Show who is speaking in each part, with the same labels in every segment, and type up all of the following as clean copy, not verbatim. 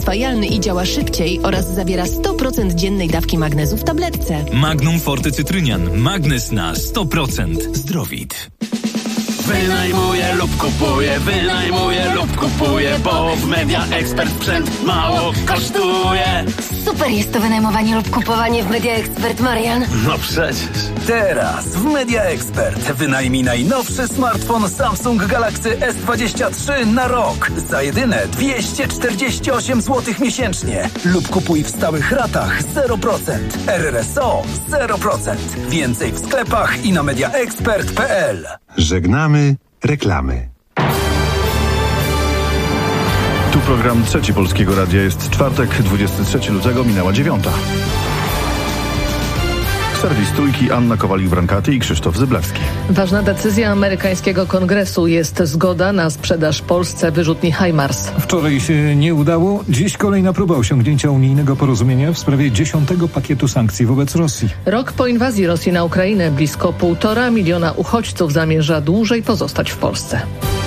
Speaker 1: przyswajalny i działa szybciej oraz zawiera 100% dziennej dawki magnezu w tabletce.
Speaker 2: Magnum Forte Cytrynian. Magnes na 100%. Zdrowit.
Speaker 3: Wynajmuję lub kupuję, bo w Media Expert sprzęt mało kosztuje.
Speaker 4: Super jest to wynajmowanie lub kupowanie w Media Expert, Marian.
Speaker 3: No przecież.
Speaker 5: Teraz w Media Expert wynajmij najnowszy smartfon Samsung Galaxy S23 na rok za jedyne 248 zł miesięcznie lub kupuj w stałych ratach 0%. RRSO 0%. Więcej w sklepach i na mediaexpert.pl.
Speaker 6: Żegnamy reklamy.
Speaker 7: Tu program Trzeci Polskiego Radia. Jest czwartek, 23 lutego, minęła 9. Serwis Trójki, Anna Kowalik-Brankaty i Krzysztof Zyblewski.
Speaker 8: Ważna decyzja amerykańskiego kongresu. Jest zgoda na sprzedaż Polsce wyrzutni HIMARS.
Speaker 9: Wczoraj się nie udało. Dziś kolejna próba osiągnięcia unijnego porozumienia w sprawie 10. pakietu sankcji wobec Rosji.
Speaker 8: Rok po inwazji Rosji na Ukrainę blisko 1,5 miliona uchodźców zamierza dłużej pozostać w Polsce.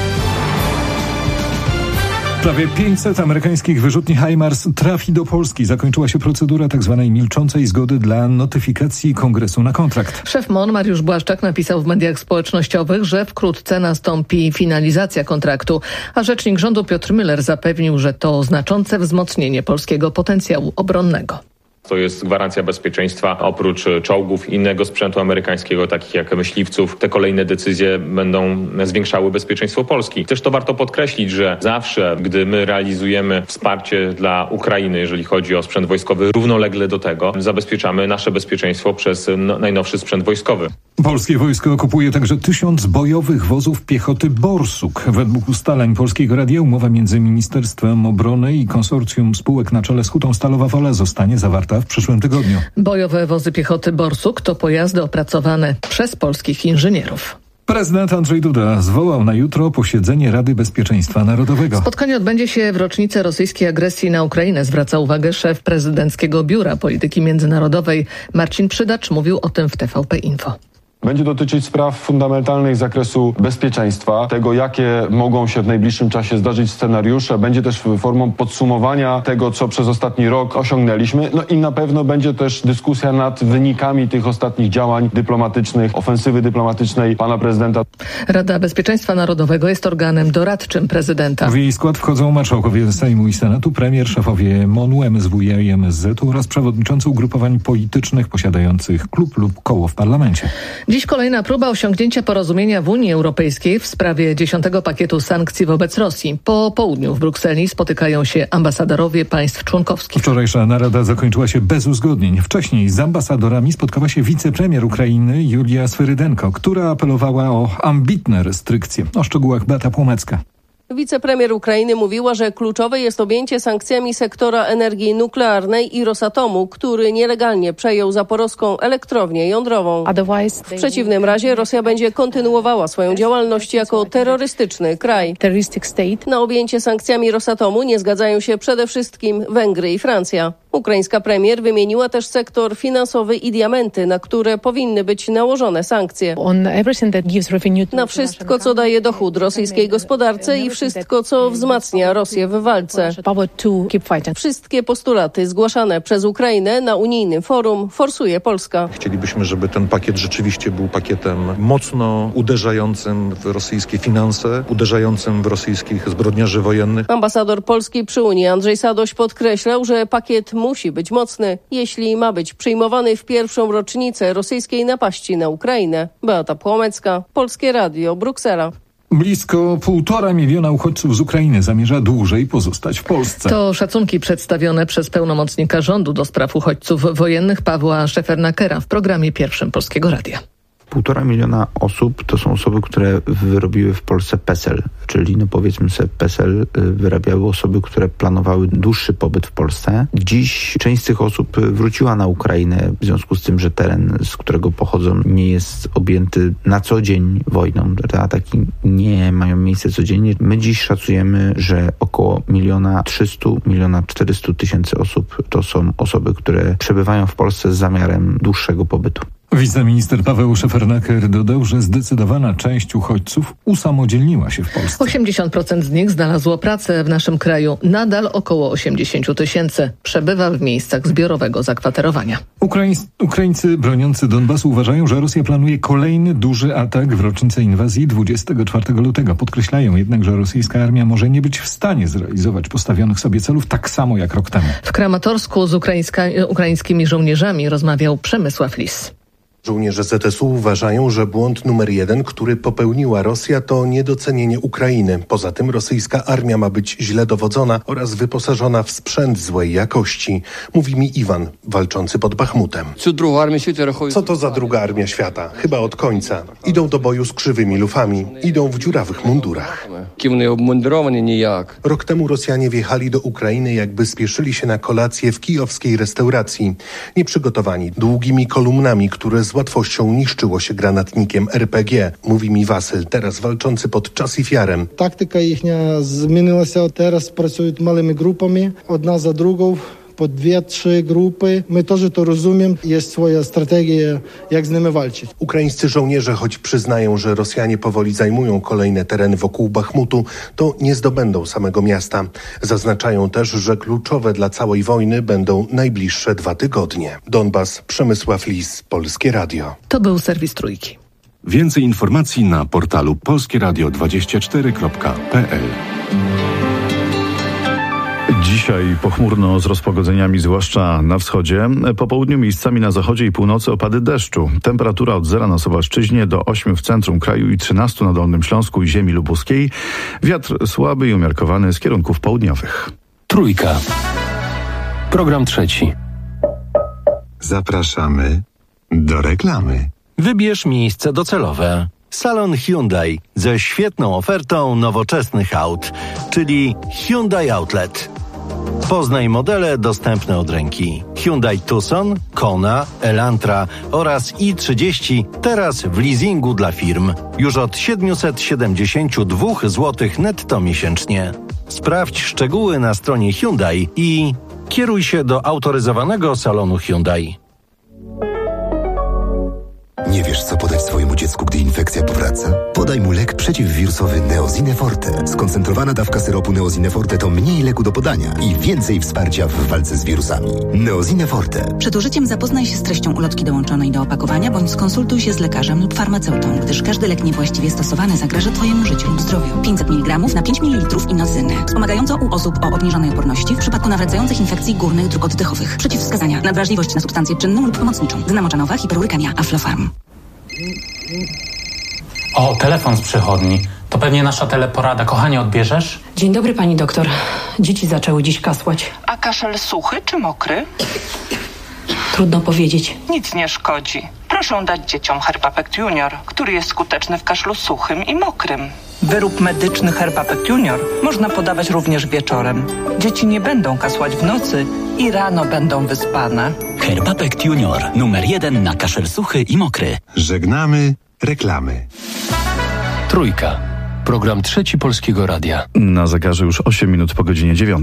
Speaker 9: Prawie 500 amerykańskich wyrzutni HIMARS trafi do Polski. Zakończyła się procedura tzw. milczącej zgody dla notyfikacji Kongresu na kontrakt.
Speaker 8: Szef MON Mariusz Błaszczak napisał w mediach społecznościowych, że wkrótce nastąpi finalizacja kontraktu, a rzecznik rządu Piotr Müller zapewnił, że to znaczące wzmocnienie polskiego potencjału obronnego.
Speaker 10: To jest gwarancja bezpieczeństwa. Oprócz czołgów i innego sprzętu amerykańskiego, takich jak myśliwców, te kolejne decyzje będą zwiększały bezpieczeństwo Polski. Też to warto podkreślić, że zawsze, gdy my realizujemy wsparcie dla Ukrainy, jeżeli chodzi o sprzęt wojskowy, równolegle do tego zabezpieczamy nasze bezpieczeństwo przez najnowszy sprzęt wojskowy.
Speaker 9: Polskie wojsko okupuje także 1000 bojowych wozów piechoty Borsuk. Według ustaleń Polskiego Radia umowa między Ministerstwem Obrony i konsorcjum spółek na czele z Hutą Stalowa Wola zostanie zawarta w przyszłym tygodniu.
Speaker 8: Bojowe wozy piechoty Borsuk to pojazdy opracowane przez polskich inżynierów.
Speaker 9: Prezydent Andrzej Duda zwołał na jutro posiedzenie Rady Bezpieczeństwa Narodowego.
Speaker 8: Spotkanie odbędzie się w rocznicę rosyjskiej agresji na Ukrainę, zwraca uwagę szef prezydenckiego Biura Polityki Międzynarodowej. Marcin Przydacz mówił o tym w TVP Info.
Speaker 11: Będzie dotyczyć spraw fundamentalnych z zakresu bezpieczeństwa, tego jakie mogą się w najbliższym czasie zdarzyć scenariusze. Będzie też formą podsumowania tego, co przez ostatni rok osiągnęliśmy. No i na pewno będzie też dyskusja nad wynikami tych ostatnich działań dyplomatycznych, ofensywy dyplomatycznej pana prezydenta.
Speaker 8: Rada Bezpieczeństwa Narodowego jest organem doradczym prezydenta.
Speaker 9: W jej skład wchodzą marszałkowie Sejmu i Senatu, premier, szefowie MON-u, MSWiA i MSZ-u oraz przewodniczący ugrupowań politycznych posiadających klub lub koło w parlamencie.
Speaker 8: Dziś kolejna próba osiągnięcia porozumienia w Unii Europejskiej w sprawie 10. pakietu sankcji wobec Rosji. Po południu w Brukseli spotykają się ambasadorowie państw członkowskich.
Speaker 9: Wczorajsza narada zakończyła się bez uzgodnień. Wcześniej z ambasadorami spotkała się wicepremier Ukrainy Julia Swyrydenko, która apelowała o ambitne restrykcje. O szczegółach Beata Płomecka.
Speaker 12: Wicepremier Ukrainy mówiła, że kluczowe jest objęcie sankcjami sektora energii nuklearnej i Rosatomu, który nielegalnie przejął zaporowską elektrownię jądrową. W przeciwnym razie Rosja będzie kontynuowała swoją działalność jako terrorystyczny kraj. Na objęcie sankcjami Rosatomu nie zgadzają się przede wszystkim Węgry i Francja. Ukraińska premier wymieniła też sektor finansowy i diamenty, na które powinny być nałożone sankcje. Na wszystko, co daje dochód rosyjskiej gospodarce i wszystko, co wzmacnia Rosję w walce. Wszystkie postulaty zgłaszane przez Ukrainę na unijnym forum forsuje Polska.
Speaker 13: Chcielibyśmy, żeby ten pakiet rzeczywiście był pakietem mocno uderzającym w rosyjskie finanse, uderzającym w rosyjskich zbrodniarzy wojennych.
Speaker 12: Ambasador Polski przy Unii Andrzej Sadoś podkreślał, że pakiet musi być mocny, jeśli ma być przyjmowany w pierwszą rocznicę rosyjskiej napaści na Ukrainę. Beata Płomecka, Polskie Radio, Bruksela.
Speaker 9: Blisko 1,5 miliona uchodźców z Ukrainy zamierza dłużej pozostać w Polsce.
Speaker 8: To szacunki przedstawione przez pełnomocnika rządu do spraw uchodźców wojennych Pawła Szefernakera w programie pierwszym Polskiego Radia.
Speaker 14: 1,5 miliona osób to są osoby, które wyrobiły w Polsce PESEL, czyli powiedzmy sobie PESEL wyrabiały osoby, które planowały dłuższy pobyt w Polsce. Dziś część z tych osób wróciła na Ukrainę w związku z tym, że teren, z którego pochodzą, nie jest objęty na co dzień wojną. Te ataki nie mają miejsca codziennie. My dziś szacujemy, że około 1,3–1,4 tysięcy osób to są osoby, które przebywają w Polsce z zamiarem dłuższego pobytu.
Speaker 9: Wiceminister Paweł Szefernaker dodał, że zdecydowana część uchodźców usamodzielniła się w Polsce.
Speaker 8: 80% z nich znalazło pracę w naszym kraju. Nadal około 80 000 przebywa w miejscach zbiorowego zakwaterowania.
Speaker 9: Ukraińcy broniący Donbasu uważają, że Rosja planuje kolejny duży atak w rocznicę inwazji 24 lutego. Podkreślają jednak, że rosyjska armia może nie być w stanie zrealizować postawionych sobie celów tak samo jak rok temu.
Speaker 8: W Kramatorsku z ukraińskimi żołnierzami rozmawiał Przemysław Lis.
Speaker 15: Żołnierze ZSU uważają, że błąd numer 1, który popełniła Rosja, to niedocenienie Ukrainy. Poza tym rosyjska armia ma być źle dowodzona oraz wyposażona w sprzęt złej jakości. Mówi mi Iwan, walczący pod Bachmutem. Co to za druga armia świata? Chyba od końca. Idą do boju z krzywymi lufami. Idą w dziurawych mundurach. Rok temu Rosjanie wjechali do Ukrainy, jakby spieszyli się na kolację w kijowskiej restauracji. Nieprzygotowani, długimi kolumnami, które z łatwością niszczyło się granatnikiem RPG, mówi mi Wasyl, teraz walczący pod Czasifiarem.
Speaker 16: Taktyka ich zmieniła się, teraz pracują małymi grupami, jedna za drugą. Po 2-3 grupy. My też to rozumiem. Jest swoja strategia, jak z nimi walczyć.
Speaker 15: Ukraińscy żołnierze, choć przyznają, że Rosjanie powoli zajmują kolejne tereny wokół Bachmutu, to nie zdobędą samego miasta. Zaznaczają też, że kluczowe dla całej wojny będą najbliższe 2 tygodnie. Donbas, Przemysław Lis, Polskie Radio.
Speaker 8: To był serwis Trójki.
Speaker 17: Więcej informacji na portalu polskieradio24.pl.
Speaker 7: Dzisiaj pochmurno z rozpogodzeniami, zwłaszcza na wschodzie. Po południu miejscami na zachodzie i północy opady deszczu. Temperatura od 0 na Suwalszczyźnie do 8 w centrum kraju i 13 na Dolnym Śląsku i ziemi lubuskiej. Wiatr słaby i umiarkowany z kierunków południowych.
Speaker 3: Trójka. Program trzeci.
Speaker 6: Zapraszamy do reklamy.
Speaker 18: Wybierz miejsce docelowe. Salon Hyundai ze świetną ofertą nowoczesnych aut, czyli Hyundai Outlet. Poznaj modele dostępne od ręki. Hyundai Tucson, Kona, Elantra oraz i30 teraz w leasingu dla firm. Już od 772 zł netto miesięcznie. Sprawdź szczegóły na stronie Hyundai i kieruj się do autoryzowanego salonu Hyundai.
Speaker 19: Nie wiesz, co podać swojemu dziecku, gdy infekcja powraca? Podaj mu lek przeciwwirusowy Neosine Forte. Skoncentrowana dawka syropu Neosine Forte to mniej leku do podania i więcej wsparcia w walce z wirusami. Neosine Forte.
Speaker 20: Przed użyciem zapoznaj się z treścią ulotki dołączonej do opakowania bądź skonsultuj się z lekarzem lub farmaceutą, gdyż każdy lek niewłaściwie stosowany zagraża Twojemu życiu lub zdrowiu. 500 mg na 5 ml inocyny. Wspomagająco u osób o obniżonej odporności w przypadku nawracających infekcji górnych dróg oddechowych. Przeciwwskazania. Nadwrażliwość na substancję czynną lub pomocniczą. Dynamoczanowa, hiperurykemia, Aflofarm.
Speaker 21: O, telefon z przychodni. To pewnie nasza teleporada. Kochanie, odbierzesz?
Speaker 22: Dzień dobry, pani doktor. Dzieci zaczęły dziś kasłać.
Speaker 23: A kaszel suchy czy mokry?
Speaker 22: Trudno powiedzieć.
Speaker 23: Nic nie szkodzi. Proszę dać dzieciom Herbapect Junior, który jest skuteczny w kaszlu suchym i mokrym. Wyrób medyczny Herbapect Junior można podawać również wieczorem. Dzieci nie będą kasłać w nocy i rano będą wyspane.
Speaker 24: Herbapect Junior, numer 1 na kaszel suchy i mokry.
Speaker 6: Żegnamy reklamy.
Speaker 3: Trójka. Program trzeci Polskiego Radia.
Speaker 7: Na zegarze już 8 minut po godzinie 9.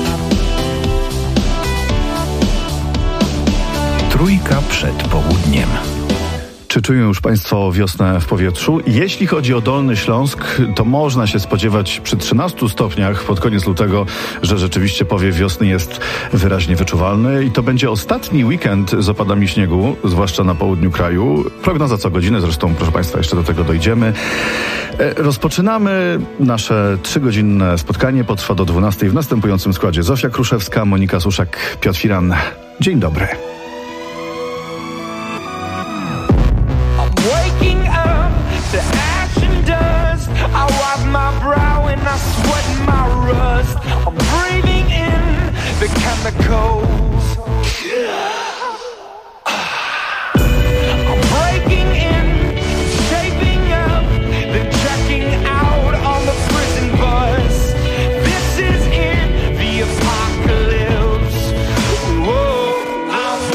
Speaker 2: Trójka przed południem.
Speaker 7: Czy czują już Państwo wiosnę w powietrzu? Jeśli chodzi o Dolny Śląsk, to można się spodziewać przy 13 stopniach pod koniec lutego, że rzeczywiście powiew wiosny jest wyraźnie wyczuwalny i to będzie ostatni weekend z opadami śniegu, zwłaszcza na południu kraju. Prognoza co godzinę, zresztą proszę Państwa, jeszcze do tego dojdziemy. Rozpoczynamy nasze 3-godzinne spotkanie, potrwa do 12 w następującym składzie. Zofia Kruszewska, Monika Suszak, Piotr Firan. Dzień dobry.
Speaker 25: Waking up to ash and dust, I wipe my brow and I sweat my rust. I'm breathing in the chemicals. I'm breaking in, shaping up, then checking out on the prison bus. This is it, the apocalypse. Whoa, I'm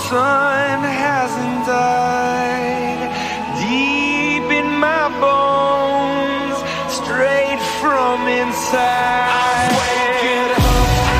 Speaker 25: sun hasn't died. Deep in my bones, straight from inside. I'm waking up.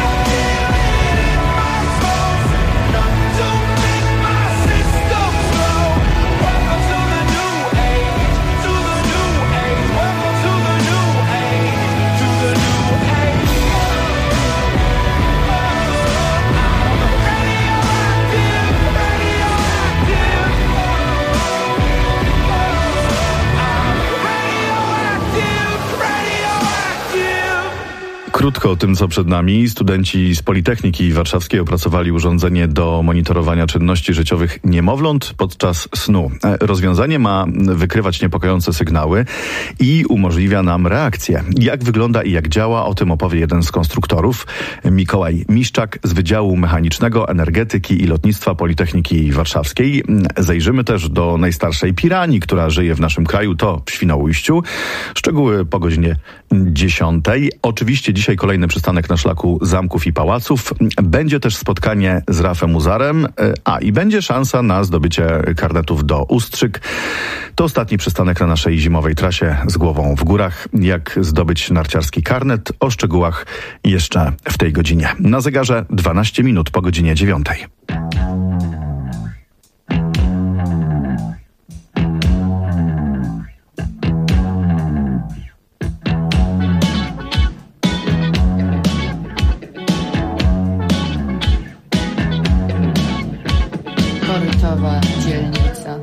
Speaker 7: Krótko o tym, co przed nami. Studenci z Politechniki Warszawskiej opracowali urządzenie do monitorowania czynności życiowych niemowląt podczas snu. Rozwiązanie ma wykrywać niepokojące sygnały i umożliwia nam reakcję. Jak wygląda i jak działa, o tym opowie jeden z konstruktorów, Mikołaj Miszczak z Wydziału Mechanicznego, Energetyki i Lotnictwa Politechniki Warszawskiej. Zajrzymy też do najstarszej piranii, która żyje w naszym kraju, to w Świnoujściu. Szczegóły po godzinie 10. Oczywiście dzisiaj kolejny przystanek na szlaku zamków i pałaców. Będzie też spotkanie z Rafem Uzarem, i będzie szansa na zdobycie karnetów do Ustrzyk. To ostatni przystanek na naszej zimowej trasie z głową w górach. Jak zdobyć narciarski karnet? O szczegółach jeszcze w tej godzinie. Na zegarze 12 minut po godzinie 9.
Speaker 1: Portowa dzielnica.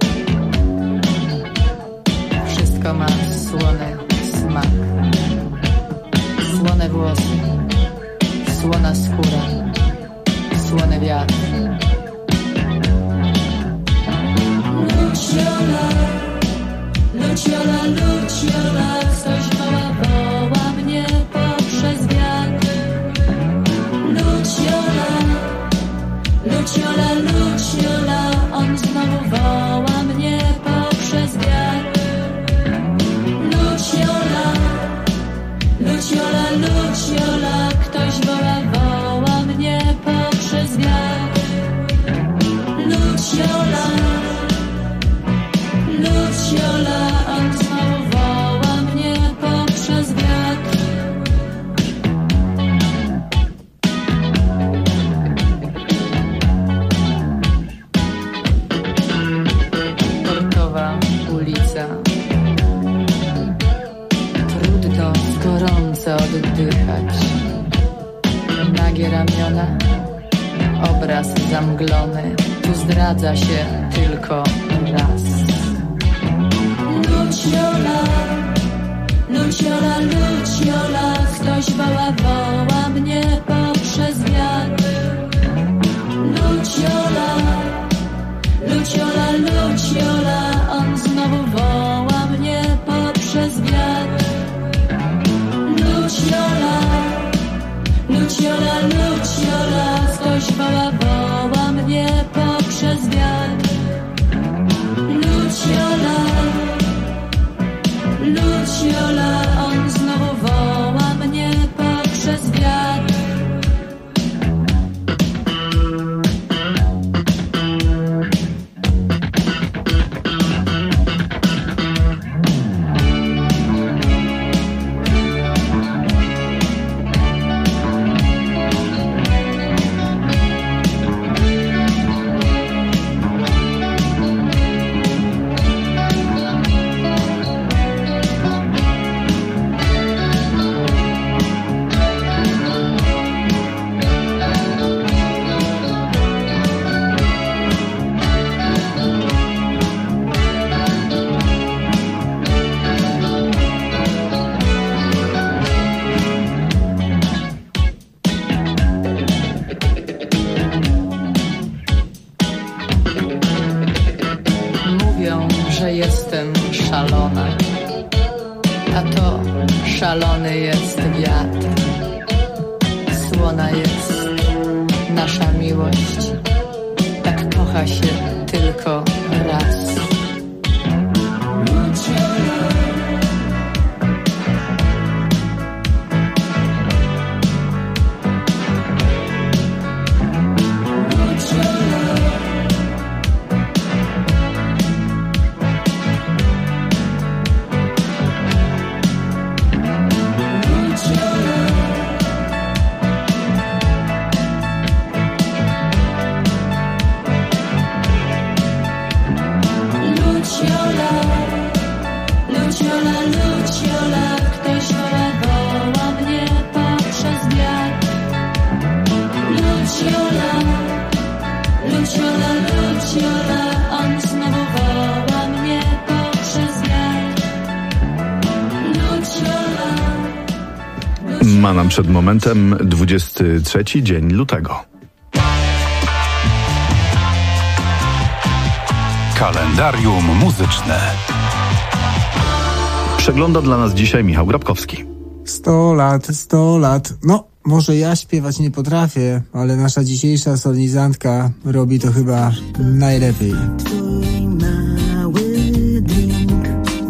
Speaker 1: Wszystko ma słony smak. Słone włosy, słona skóra, słony wiatr. Luciola, Luciola, Luciola, coś woła mnie poprzez wiatr. Luciola, Luciola, Luciola, on znowu woła mnie poprzez wiatr. Luciola, Luciola, Luciola, ktoś woła mnie poprzez wiatr. Luciola, Luciola, on znowu woła mnie poprzez wiatr. Portowa ulica. Trudno gorąco oddychać. Nagie ramiona, obraz zamglony. Tu zdradza się tylko raz. Luciola, Luciola, Luciola, ktoś woła mnie poprzez wiatr. Luciola, Luciola, Luciola, on znowu woła mnie poprzez wiatr. Luciola, Luciola, Luciola, ktoś woła mnie poprzez wiatr. Luciola, Luciola, on znowu woła mnie poprzez wiatr. Że jestem szalona, a to szalony jest wiatr. Słona jest nasza miłość, tak kocha się tylko raz.
Speaker 7: Ma nam przed momentem 23 dzień lutego.
Speaker 2: Kalendarium muzyczne.
Speaker 7: Przegląda dla nas dzisiaj Michał Grabkowski.
Speaker 4: 100 lat. No, może ja śpiewać nie potrafię, ale nasza dzisiejsza solenizantka robi to chyba najlepiej.
Speaker 5: Twój mały drink.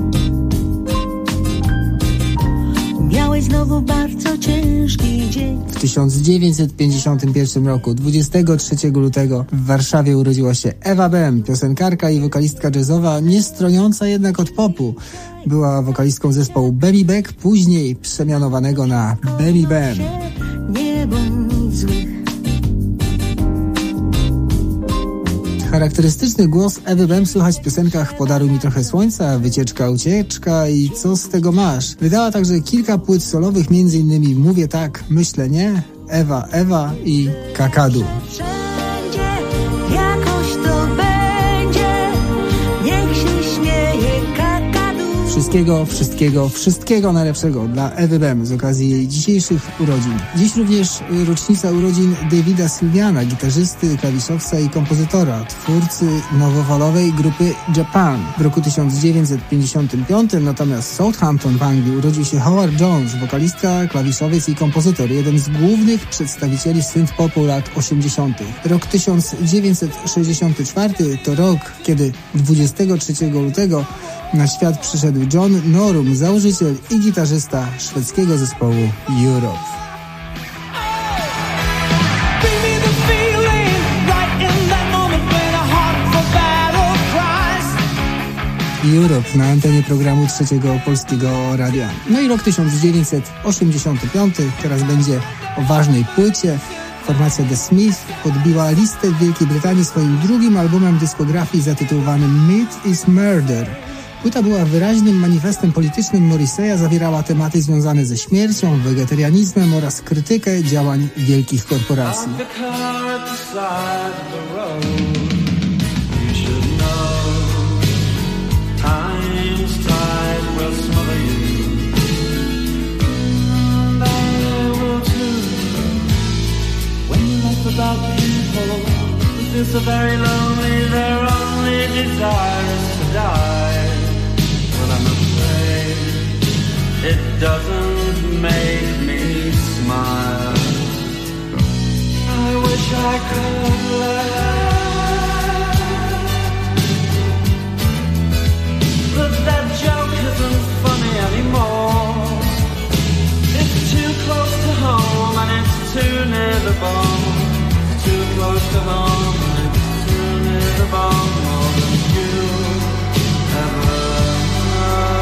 Speaker 5: Miałeś znowu bardzo ciężki dzień.
Speaker 4: W 1951 roku, 23 lutego, w Warszawie urodziła się Ewa Bem, piosenkarka i wokalistka jazzowa, nie stroniąca jednak od popu. Była wokalistką zespołu Baby Beck, później przemianowanego na Baby Bem.
Speaker 5: Nie bądź zły.
Speaker 4: Charakterystyczny głos Ewy Bem słychać w piosenkach Podaruj mi trochę słońca, Wycieczka, ucieczka i Co z tego masz. Wydała także kilka płyt solowych, m.in. Mówię tak, myślę nie, Ewa i Kakadu.
Speaker 5: Jakoś to będzie, niech się śmieje Kakadu.
Speaker 4: Wszystkiego najlepszego dla Ewy Bem z okazji jej dzisiejszych urodzin. Dziś również rocznica urodzin Davida Sylviana, gitarzysty, klawiszowca i kompozytora, twórcy nowofalowej grupy Japan. W roku 1955 natomiast w Southampton w Anglii urodził się Howard Jones, wokalista, klawiszowiec i kompozytor, jeden z głównych przedstawicieli synth-popu lat 80. Rok 1964 to rok, kiedy 23 lutego na świat przyszedł John Norum, założyciel i gitarzysta szwedzkiego zespołu Europe. Europe na antenie programu Trzeciego Polskiego Radia. No i rok 1985, teraz będzie o ważnej płycie. Formacja The Smiths podbiła listę w Wielkiej Brytanii swoim drugim albumem dyskografii zatytułowanym Myth is Murder. Płyta była wyraźnym manifestem politycznym Morrissey'a, zawierała tematy związane ze śmiercią, wegetarianizmem oraz krytykę działań wielkich korporacji.
Speaker 10: It doesn't make me smile. I wish I could laugh, but that joke isn't funny anymore. It's too close to home and it's too near the bone. It's too close to home and it's too near the bone. More than you ever know.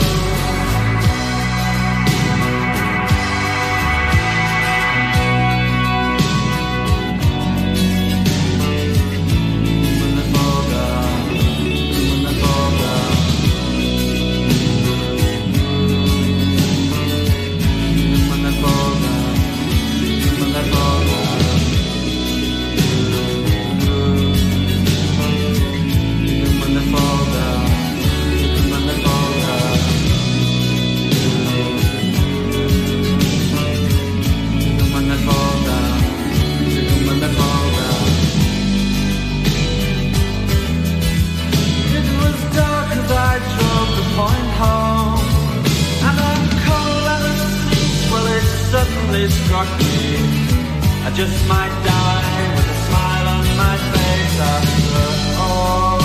Speaker 10: Struck me, I just might die with a smile on my face after all.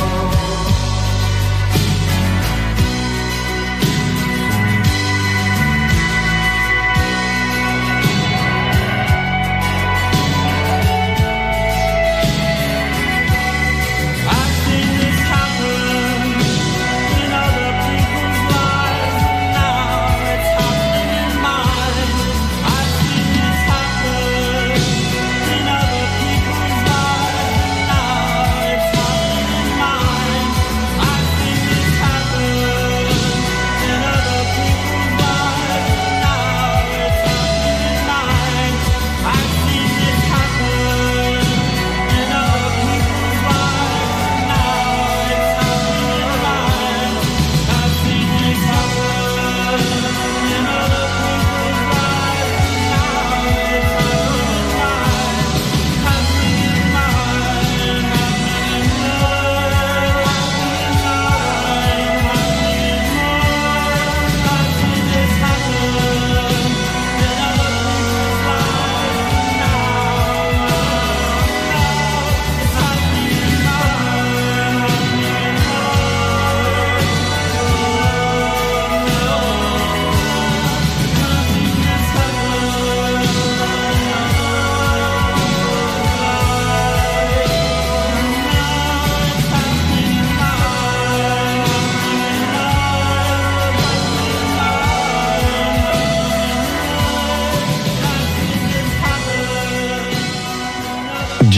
Speaker 10: I've seen this happen in other people's lives, and now it's happening in mine. I've seen this happen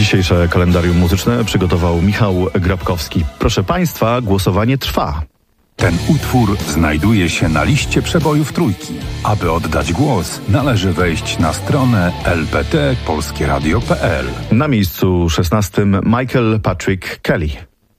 Speaker 7: Dzisiejsze kalendarium muzyczne przygotował Michał Grabkowski. Proszę Państwa, głosowanie trwa.
Speaker 9: Ten utwór znajduje się na liście przebojów Trójki. Aby oddać głos, należy wejść na stronę lpt.polskieradio.pl.
Speaker 7: Na miejscu 16 Michael Patrick Kelly.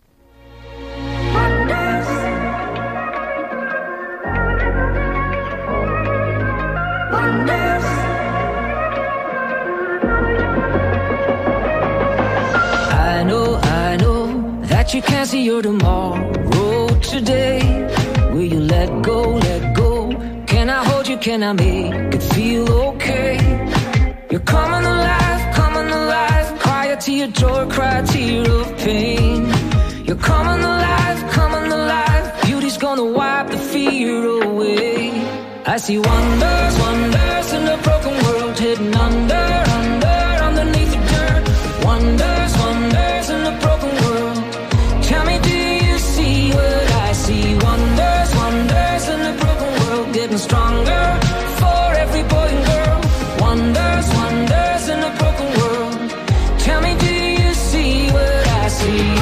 Speaker 11: I know that you can't see your tomorrow today. Will you let go, let go? Can I hold you, can I make it feel okay? You're coming alive, cry a tear, joy, cry a tear of pain. You're coming alive, beauty's gonna wipe the fear away. I see wonders, wonders in a broken world, hidden under, underneath the dirt. Wonders, wonders in a broken world. Tell me, do you see what I see? Wonders, wonders in a broken world, getting stronger for every boy and girl. Wonders, wonders in a broken world. Tell me, do you see what I see?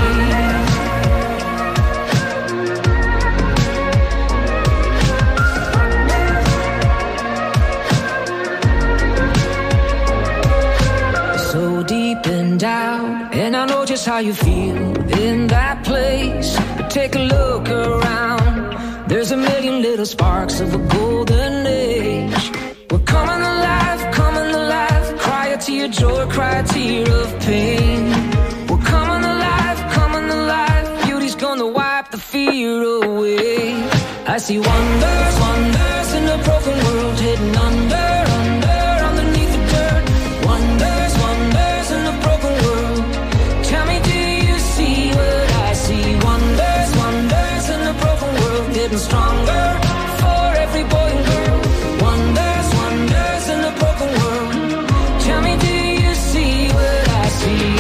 Speaker 11: So deep and down, and I know just how you feel in that place. But take a look around, there's a million little sparks of a golden age. We're coming alive, cry a tear, joy, cry a tear of pain. We're coming alive, beauty's gonna wipe the fear away. I see wonders, wonders in a broken world, hidden under, underneath the dirt. Wonders, wonders in a broken world. Tell me, do you see what I see? Wonders, wonders in a broken world, getting stronger for every boy and girl. Wonders, wonders in a broken world. Tell me, do you see what I see?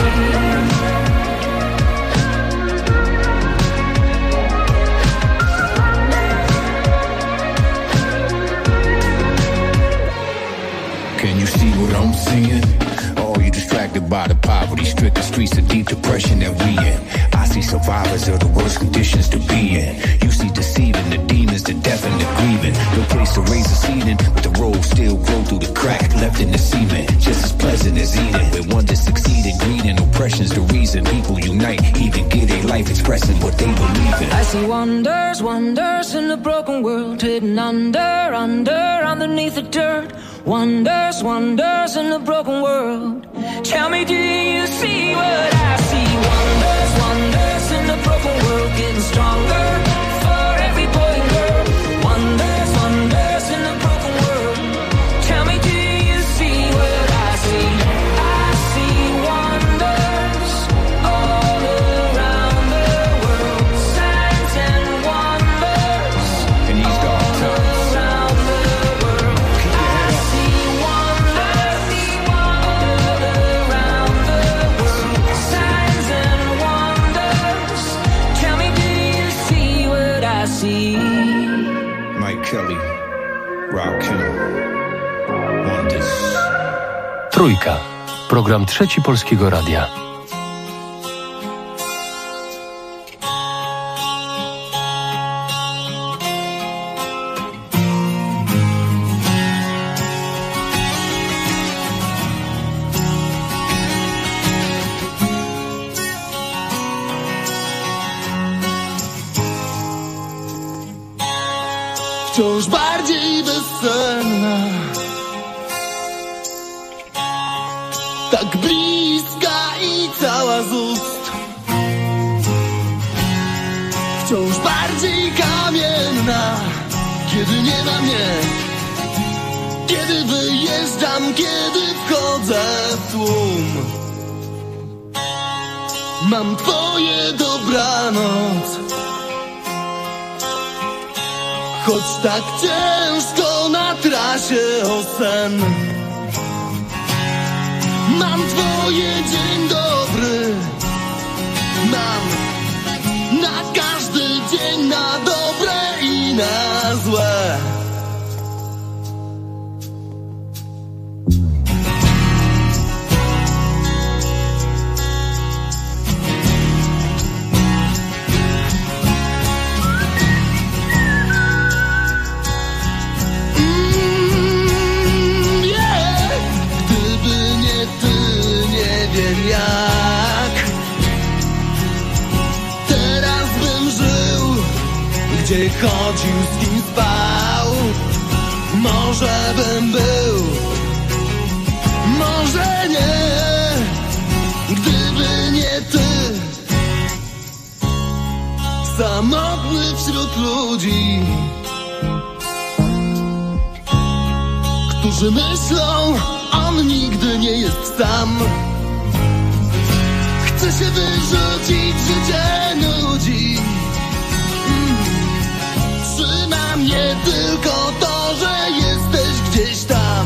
Speaker 12: Can you see what I'm seeing? Or you distracted by the poverty-stricken streets of deep depression that we in? I see survivors of the worst conditions to be in. You see deceiving the demons, the deaf and the grieving. No place to raise a seeding, but the road still grow through the crack left in the cement. Just as pleasant as eating. When one that succeeded, greed and oppression's the reason people unite, even give their life expressing what they believe in.
Speaker 11: I see wonders, wonders in a broken world, hidden under, underneath the dirt. Wonders, wonders in a broken world. Tell me, do you see what I see? Wonders, wonders in a broken world, getting stronger for every boy and girl. Wonders, wonders in a broken world. Tell me, do you see what I see? I see wonders all around the world. Signs and wonders
Speaker 12: And these dark
Speaker 11: all
Speaker 12: times.
Speaker 11: around the world. I see wonders all around the world. Signs and wonders. Tell me, do you see what I see?
Speaker 12: Mike Kelly, Rakim, Wonders.
Speaker 3: Trójka. Program Trzeci Polskiego Radia.
Speaker 13: Wciąż bardziej bezsenna, tak bliska i cała z ust. Wciąż bardziej kamienna, kiedy nie ma mnie, kiedy wyjeżdżam, kiedy wchodzę w tłum. Mam twoje dobranoc, choć tak ciężko na trasie o sen. Mam twoje dzień dobry, mam na każdy dzień, na dobre i na złe. gdzie chodził, z kim spał. Może bym był, może nie, gdyby nie ty. Samotny wśród ludzi, którzy myślą, on nigdy nie jest sam. Chce się wyrzucić, życie nudzi. Trzyma mnie tylko to, że jesteś gdzieś tam.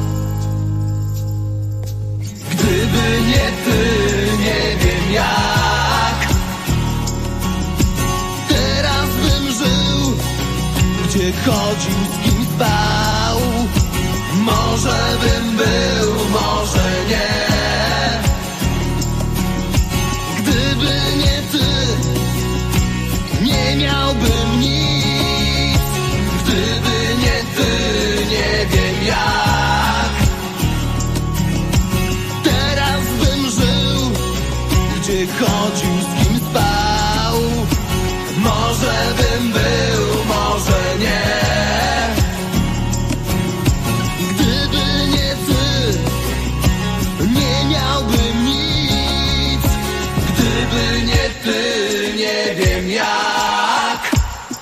Speaker 13: Gdyby nie ty, nie wiem jak teraz bym żył, gdzie chodził, z kim spał. Może bym był, może nie, gdyby nie ty, nie miałbym nic. Gdyby nie ty, nie wiem jak teraz bym żył, gdzie chodził, z kim spał. Może bym był, może nie, gdyby nie ty, nie miałbym nic. Gdyby nie ty, nie wiem jak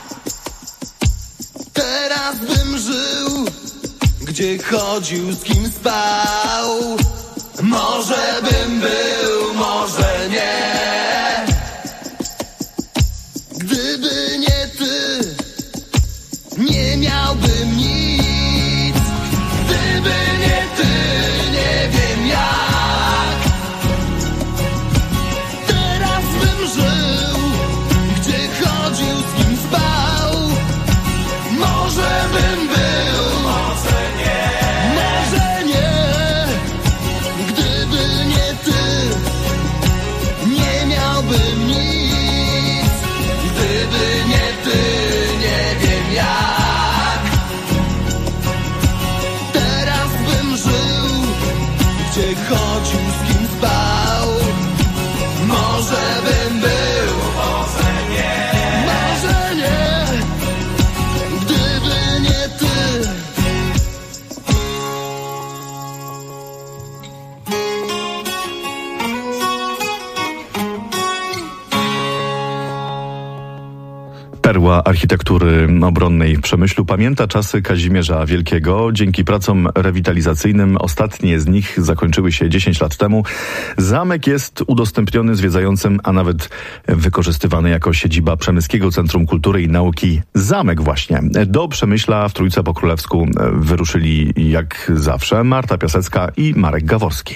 Speaker 13: teraz bym żył, gdzie chodził, z kim spał. Może bym był, może nie, gdyby nie ty, nie miałbym nic. Gdyby nie ty, nie wiem jak teraz bym żył, gdzie chodził, z kim spał. Może bym był, może nie, może nie, gdyby nie ty, nie miałbym nic. Gdyby nie ty, nie wiem jak teraz bym żył, gdzie chodził, z kim spał. Może bym był, może nie, może nie, gdyby nie ty.
Speaker 7: Perła architektury obronnej w Przemyślu pamięta czasy Kazimierza Wielkiego. Dzięki pracom rewitalizacyjnym, ostatnie z nich zakończyły się 10 lat temu. Zamek jest udostępniony zwiedzającym, a nawet wykorzystywany jako siedziba Przemyskiego Centrum Kultury i Nauki. Zamek właśnie. Do Przemyśla w Trójce po Królewsku wyruszyli jak zawsze Marta Piasecka i Marek Gaworski.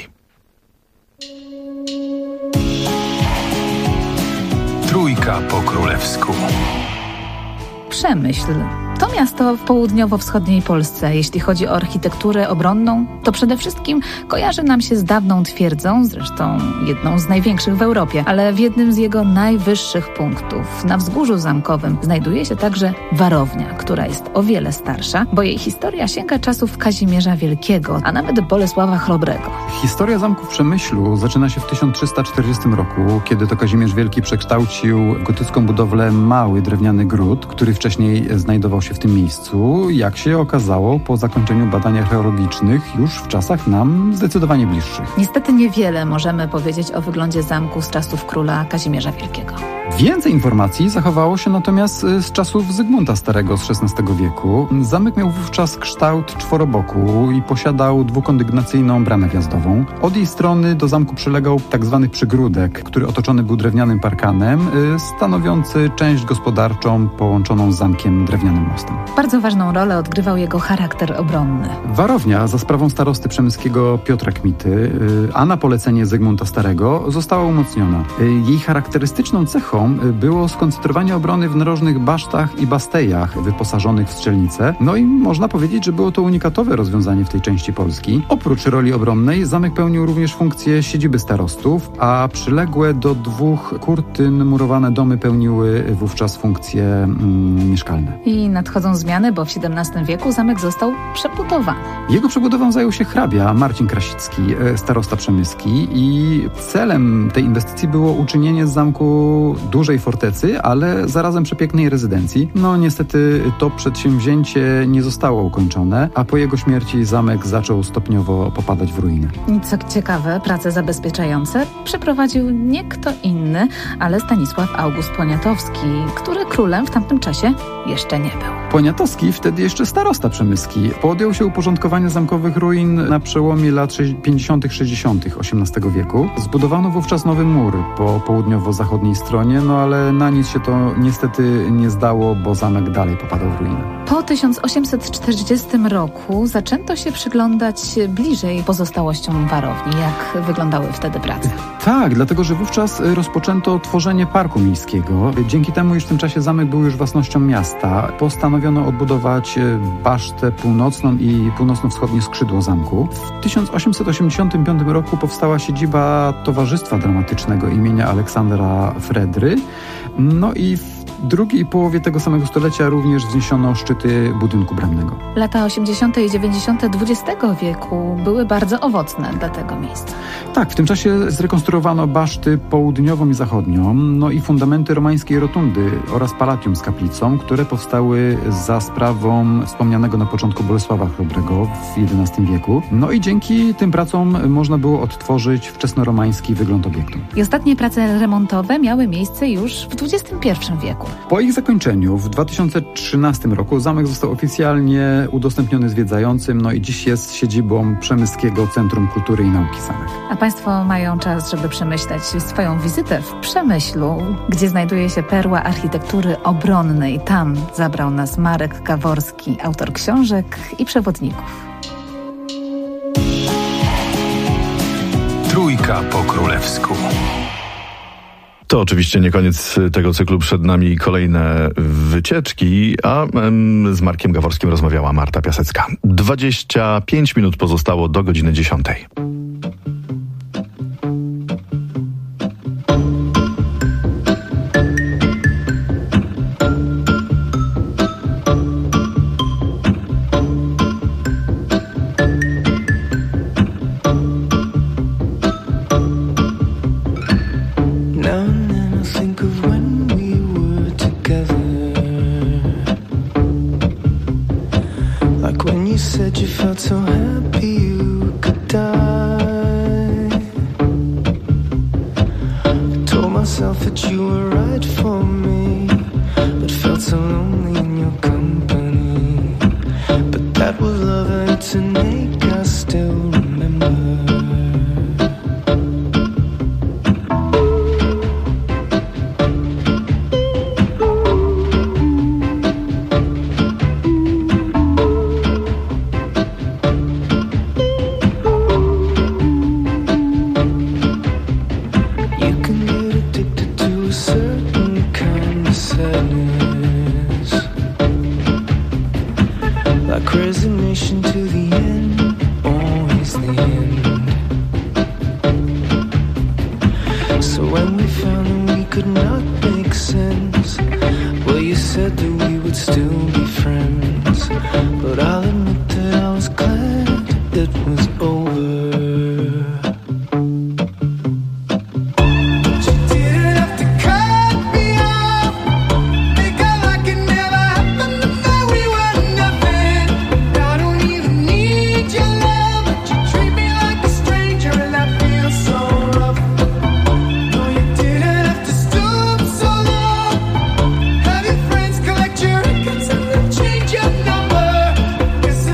Speaker 9: Trójka po Królewsku.
Speaker 8: Przemyśl. To miasto w południowo-wschodniej Polsce. Jeśli chodzi o architekturę obronną, to przede wszystkim kojarzy nam się z dawną twierdzą, zresztą jedną z największych w Europie, ale w jednym z jego najwyższych punktów, na wzgórzu zamkowym, znajduje się także warownia, która jest o wiele starsza, bo jej historia sięga czasów Kazimierza Wielkiego, a nawet Bolesława Chrobrego.
Speaker 14: Historia zamku w Przemyślu zaczyna się w 1340 roku, kiedy to Kazimierz Wielki przekształcił gotycką budowlę mały drewniany gród, który wcześniej znajdował się w tym miejscu, jak się okazało po zakończeniu badań archeologicznych już w czasach nam zdecydowanie bliższych.
Speaker 8: Niestety niewiele możemy powiedzieć o wyglądzie zamku z czasów króla Kazimierza Wielkiego.
Speaker 14: Więcej informacji zachowało się natomiast z czasów Zygmunta Starego z XVI wieku. Zamek miał wówczas kształt czworoboku i posiadał dwukondygnacyjną bramę wjazdową. Od jej strony do zamku przylegał tzw. przygródek, który otoczony był drewnianym parkanem, stanowiący część gospodarczą połączoną z zamkiem drewnianym mostem.
Speaker 8: Bardzo ważną rolę odgrywał jego charakter obronny.
Speaker 14: Warownia za sprawą starosty przemyskiego Piotra Kmity, a na polecenie Zygmunta Starego, została umocniona. Jej charakterystyczną cechą było skoncentrowanie obrony w narożnych basztach i bastejach wyposażonych w strzelnice. No i można powiedzieć, że było to unikatowe rozwiązanie w tej części Polski. Oprócz roli obronnej zamek pełnił również funkcję siedziby starostów, a przyległe do dwóch kurtyn murowane domy pełniły wówczas funkcje mieszkalne.
Speaker 8: I nadchodzą zmiany, bo w XVII wieku zamek został przebudowany.
Speaker 14: Jego przebudową zajął się hrabia Marcin Krasicki, starosta przemyski, i celem tej inwestycji było uczynienie z zamku dużej fortecy, ale zarazem przepięknej rezydencji. No niestety to przedsięwzięcie nie zostało ukończone, a po jego śmierci zamek zaczął stopniowo popadać w ruinę.
Speaker 8: I co ciekawe, prace zabezpieczające przeprowadził nie kto inny, ale Stanisław August Poniatowski, który królem w tamtym czasie jeszcze nie był.
Speaker 14: Poniatowski, wtedy jeszcze starosta przemyski, podjął się uporządkowania zamkowych ruin na przełomie lat 50., 60. XVIII wieku. Zbudowano wówczas nowy mur po południowo-zachodniej stronie, no ale na nic się to niestety nie zdało, bo zamek dalej popadał w ruinę.
Speaker 8: Po 1840 roku zaczęto się przyglądać bliżej pozostałościom warowni. Jak wyglądały wtedy prace?
Speaker 14: Tak, dlatego że wówczas rozpoczęto tworzenie parku miejskiego. Dzięki temu już w tym czasie zamek był już własnością miasta. Postanowiono odbudować basztę północną i północno-wschodnie skrzydło zamku. W 1885 roku powstała siedziba Towarzystwa Dramatycznego imienia Aleksandra Fredry. No i w drugiej połowie tego samego stulecia również wzniesiono szczyty budynku bramnego.
Speaker 8: Lata 80. i 90. XX wieku były bardzo owocne dla tego miejsca.
Speaker 14: Tak, w tym czasie zrekonstruowano baszty południową i zachodnią, no i fundamenty romańskiej rotundy oraz palatium z kaplicą, które powstały za sprawą wspomnianego na początku Bolesława Chrobrego w XI wieku. No i dzięki tym pracom można było odtworzyć wczesnoromański wygląd obiektu.
Speaker 8: I ostatnie prace remontowe miały miejsce już w XXI wieku.
Speaker 14: Po ich zakończeniu w 2013 roku zamek został oficjalnie udostępniony zwiedzającym, no i dziś jest siedzibą Przemyskiego Centrum Kultury i Nauki Zamek.
Speaker 8: A Państwo mają czas, żeby przemyśleć swoją wizytę w Przemyślu, gdzie znajduje się perła architektury obronnej. Tam zabrał nas Marek Gaworski, autor książek i przewodników.
Speaker 2: Trójka po królewsku.
Speaker 7: To oczywiście nie koniec tego cyklu, przed nami kolejne wycieczki, a z Markiem Gaworskim rozmawiała Marta Piasecka. 25 minut pozostało do godziny 10.
Speaker 5: Cause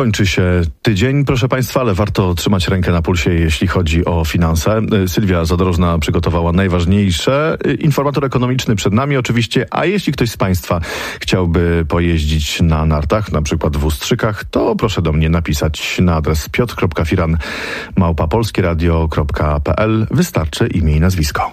Speaker 7: Kończy się tydzień, proszę Państwa, ale warto trzymać rękę na pulsie, jeśli chodzi o finanse. Sylwia Zadrożna przygotowała najważniejsze. Informator ekonomiczny przed nami oczywiście, a jeśli ktoś z Państwa chciałby pojeździć na nartach, na przykład w Ustrzykach, to proszę do mnie napisać na adres piotr.firan@polskieradio.pl. Wystarczy imię i nazwisko.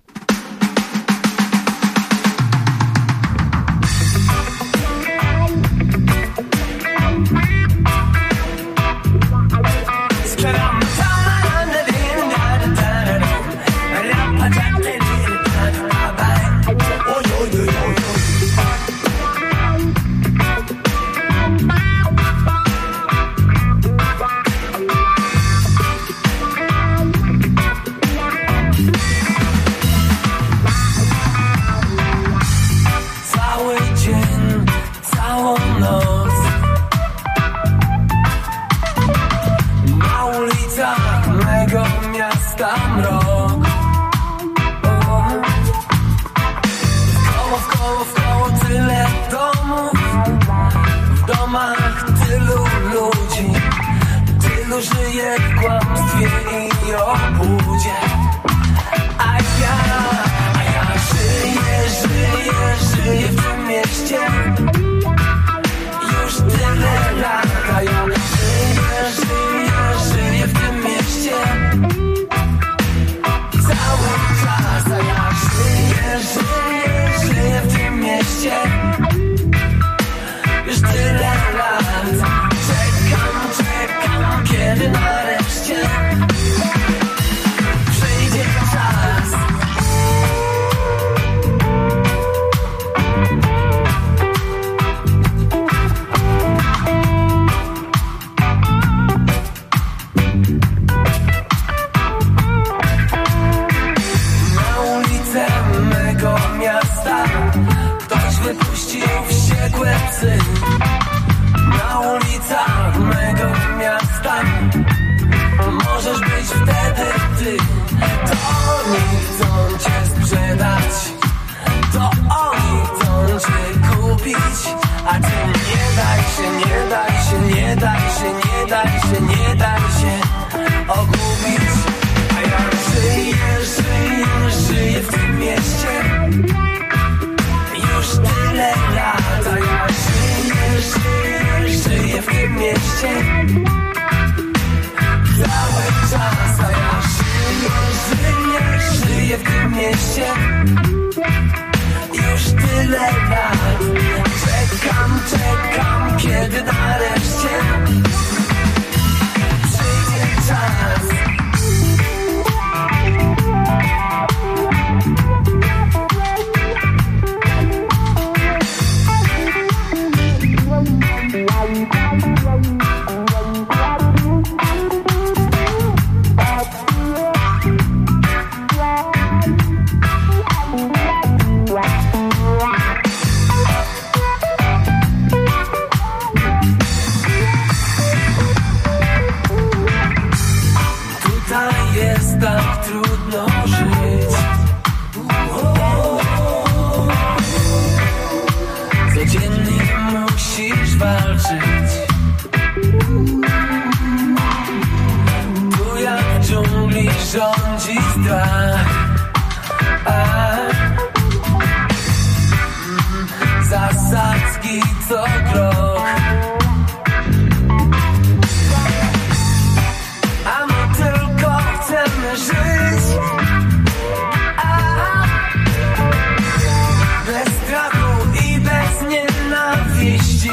Speaker 13: Żyję w kłamstwie i obłudzie. A ja żyję w tym mieście już tyle lat. A ja żyję w tym mieście cały czas. A ja żyję w tym mieście już tyle lat. Czekam, kiedy nareszcie przyjdzie czas. Na ulicę mego miasta ktoś wypuścił wściekłe psy. Na ulicach mego miasta możesz być wtedy ty. To oni chcą cię sprzedać, to oni chcą cię kupić, a ty nie daj się ogubić. A ja żyję w tym mieście już tyle lat. A ja żyję w tym mieście cały czas. A ja żyję w tym mieście już tyle lat. Czekam, kiedy nareszcie przyjdzie czas. Tak trudno żyć. Codziennie musisz walczyć. Tu jak w dżungli rządzi strach. Zasadzki co krok. Żyć bez strachu i bez nienawiści.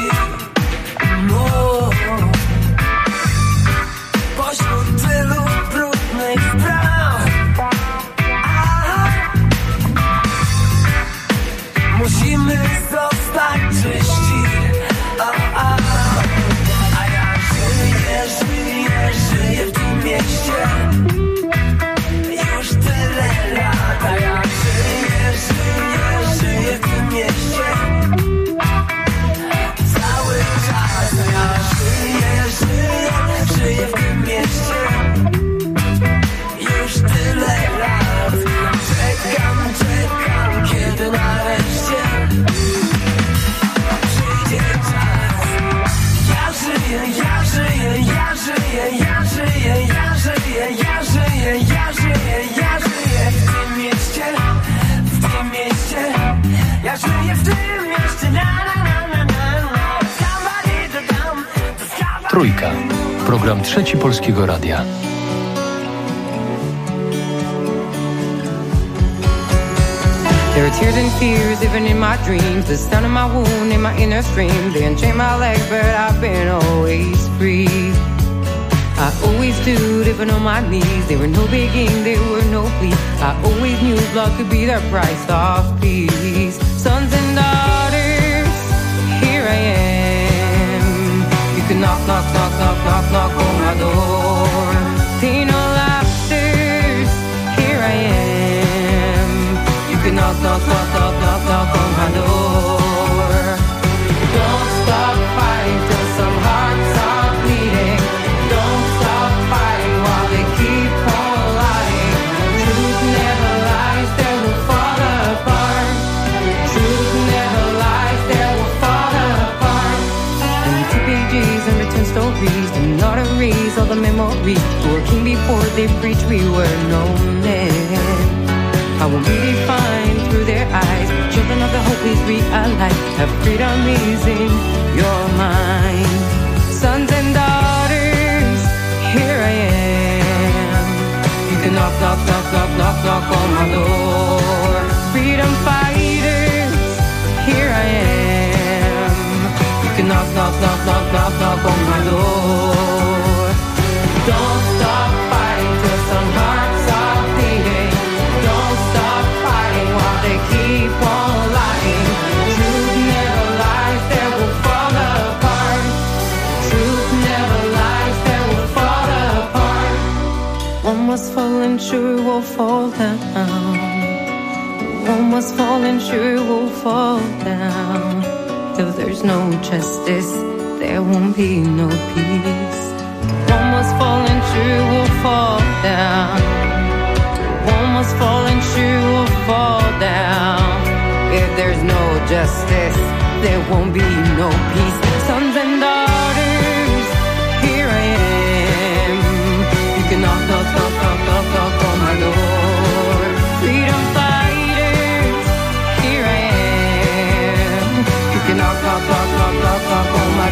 Speaker 13: Pośród tylu brudnych spraw
Speaker 10: żyję, ja żyję, ja żyję, ja żyję, ja żyję w tym mieście, w tym mieście. Ja żyję w tym mieście, na na na na na.
Speaker 3: Trójka. Program Trzeci Polskiego Radia.
Speaker 15: There are tears and fears even in my dreams. The sound of my wound in my inner scream. They unchain my legs, but I've been always free. I always do, living on my knees. There were no begging, there were no pleas. I always knew blood could be the price of peace. Sons and daughters, here I am. You can knock, knock, knock, knock, knock, knock on my door. Pain or laughters, here I am. You can knock, knock, knock, knock, knock, knock on my door. Don't stop fighting till some hearts are bleeding. Don't stop fighting while they keep on lying. Truth never lies, they will fall apart. Truth never lies, they will fall apart. And 2 pages and written stories, and arteries, all the memories. Who were king before they preached, we were no men. I will be defined through their eyes. Children of the hope is realized. Have freedom is in your mind. Sons and daughters, here I am. You can knock, knock, knock, knock, knock, knock on my door. Freedom fighters, here I am. You can knock, knock, knock, knock, knock, knock on my door. Don't stop fighting till some hearts are bleeding. Don't stop fighting while they keep on lying. Truth never lies, they will fall apart. Truth never lies, they will fall apart. One must fall and sure will fall down. One must fall and sure will fall down. If there's no justice, there won't be no peace. One must fall and sure will fall down. One must fall and sure will fall down. If there's no justice, there won't be no peace. Sons and daughters, here I am. You can knock, knock, knock, knock, knock, knock on my door. Freedom fighters, here I am. You can knock, knock, knock, knock, knock, knock on my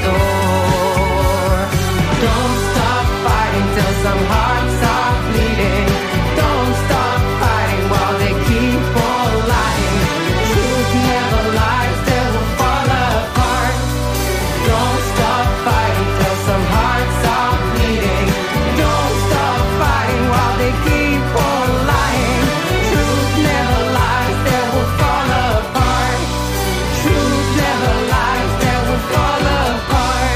Speaker 15: door. Don't stop fighting till some hearts are bleeding. Don't stop fighting while they keep on lying. Truth never lies, they will fall apart. Don't stop fighting till some hearts are bleeding. Don't stop fighting while they keep on lying. Truth never lies, they will fall apart. Truth never lies, they will fall apart.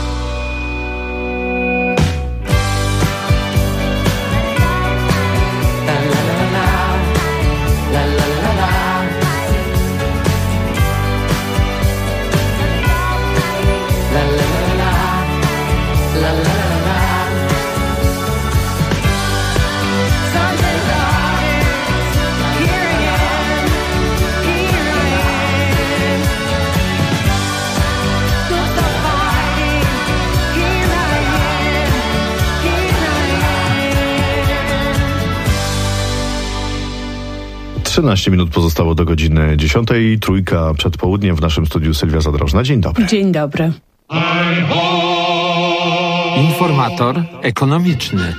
Speaker 7: Trzynaście minut pozostało do godziny 10. Trójka przed południem, w naszym studiu Sylwia Zadrożna. Dzień dobry.
Speaker 16: Dzień dobry.
Speaker 17: Informator ekonomiczny.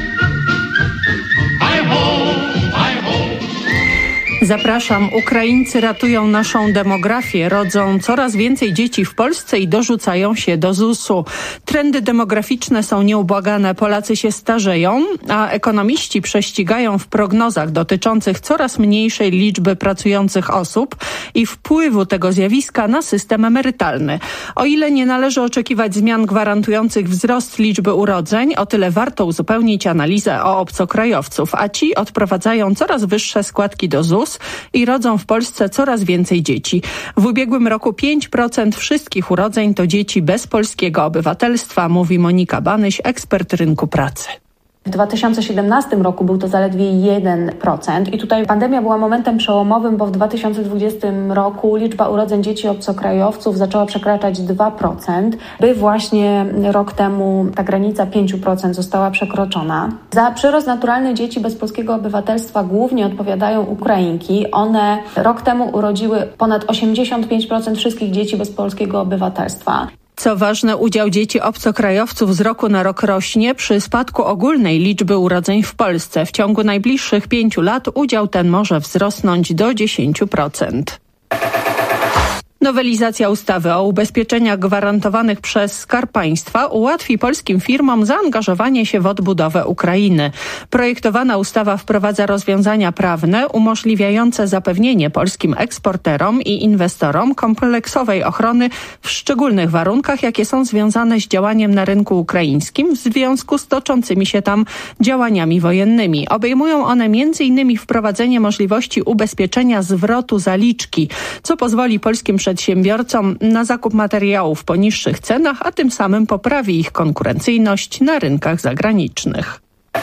Speaker 16: Zapraszam. Ukraińcy ratują naszą demografię, rodzą coraz więcej dzieci w Polsce i dorzucają się do ZUS-u. Trendy demograficzne są nieubłagane, Polacy się starzeją, a ekonomiści prześcigają w prognozach dotyczących coraz mniejszej liczby pracujących osób i wpływu tego zjawiska na system emerytalny. O ile nie należy oczekiwać zmian gwarantujących wzrost liczby urodzeń, o tyle warto uzupełnić analizę o obcokrajowców, a ci odprowadzają coraz wyższe składki do ZUS i rodzą w Polsce coraz więcej dzieci. W ubiegłym roku 5% wszystkich urodzeń to dzieci bez polskiego obywatelstwa, mówi Monika Banyś, ekspert rynku pracy.
Speaker 18: W 2017 roku był to zaledwie 1%. I tutaj pandemia była momentem przełomowym, bo w 2020 roku liczba urodzeń dzieci obcokrajowców zaczęła przekraczać 2%, by właśnie rok temu ta granica 5% została przekroczona. Za przyrost naturalny dzieci bez polskiego obywatelstwa głównie odpowiadają Ukrainki. One rok temu urodziły ponad 85% wszystkich dzieci bez polskiego obywatelstwa.
Speaker 16: Co ważne, udział dzieci obcokrajowców z roku na rok rośnie przy spadku ogólnej liczby urodzeń w Polsce. W ciągu najbliższych 5 lat udział ten może wzrosnąć do 10%. Nowelizacja ustawy o ubezpieczeniach gwarantowanych przez Skarb Państwa ułatwi polskim firmom zaangażowanie się w odbudowę Ukrainy. Projektowana ustawa wprowadza rozwiązania prawne umożliwiające zapewnienie polskim eksporterom i inwestorom kompleksowej ochrony w szczególnych warunkach, jakie są związane z działaniem na rynku ukraińskim w związku z toczącymi się tam działaniami wojennymi. Obejmują one m.in. wprowadzenie możliwości ubezpieczenia zwrotu zaliczki, co pozwoli polskim przedsiębiorcom na zakup materiałów po niższych cenach, a tym samym poprawi ich konkurencyjność na rynkach zagranicznych.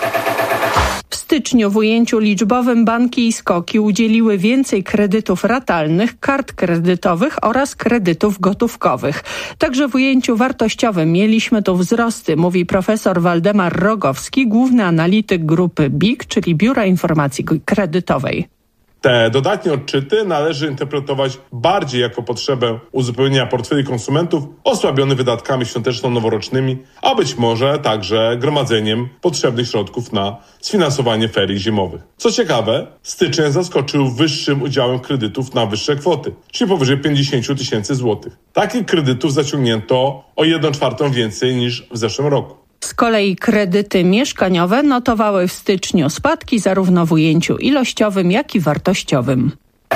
Speaker 16: W styczniu w ujęciu liczbowym banki i SKOK-i udzieliły więcej kredytów ratalnych, kart kredytowych oraz kredytów gotówkowych. Także w ujęciu wartościowym mieliśmy tu wzrosty, mówi profesor Waldemar Rogowski, główny analityk grupy BIK, czyli Biura Informacji Kredytowej.
Speaker 19: Te dodatnie odczyty należy interpretować bardziej jako potrzebę uzupełnienia portfeli konsumentów osłabionych wydatkami świąteczno-noworocznymi, a być może także gromadzeniem potrzebnych środków na sfinansowanie ferii zimowych. Co ciekawe, styczeń zaskoczył wyższym udziałem kredytów na wyższe kwoty, czyli powyżej 50 000 złotych. Takich kredytów zaciągnięto o 1/4 więcej niż w zeszłym roku.
Speaker 16: Z kolei kredyty mieszkaniowe notowały w styczniu spadki zarówno w ujęciu ilościowym, jak i wartościowym.